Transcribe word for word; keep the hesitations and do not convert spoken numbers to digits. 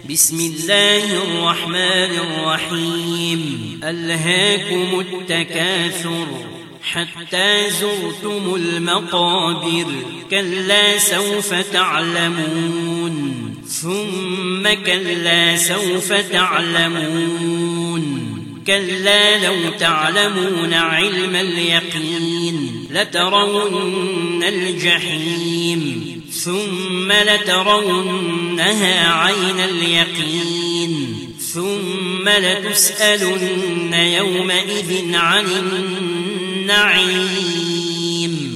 بسم الله الرحمن الرحيم ألهاكم التكاثر حتى زرتم المقابر كلا سوف تعلمون ثم كلا سوف تعلمون كلا لو تعلمون علم اليقين لترون الجحيم ثم لترونها عين اليقين ثم لتسألن يومئذ عن النعيم